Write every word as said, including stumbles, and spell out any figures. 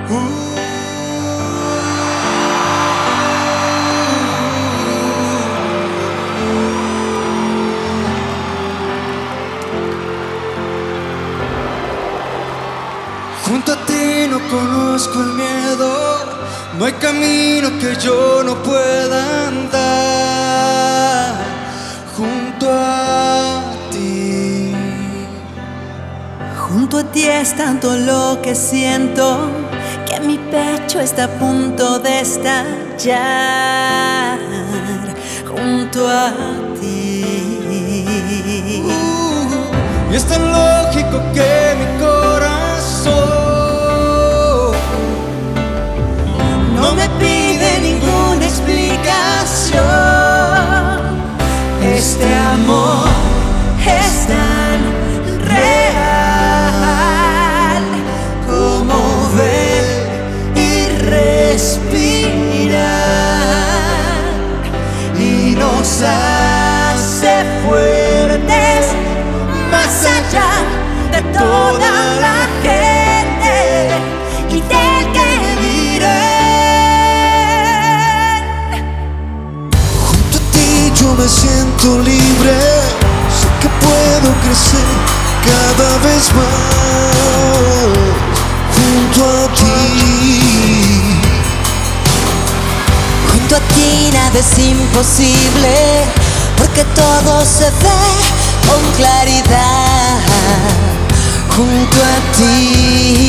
Junto a ti no conozco el miedo, no hay camino que yo no pueda andar. Junto a ti, junto a ti es tanto lo que siento, que mi pecho está a punto de estallar. Junto a ti, uh, y es tan lógico que mi corazón no me pide ninguna explicación. este amor es tan real como ver y respirar, y nos hace fuertes más allá de toda la gente y del que dirán. Junto a ti yo me siento libre, sé que puedo crecer cada vez más. Junto a ti, junto a ti nada es imposible, porque todo se ve con claridad. Junto a ti,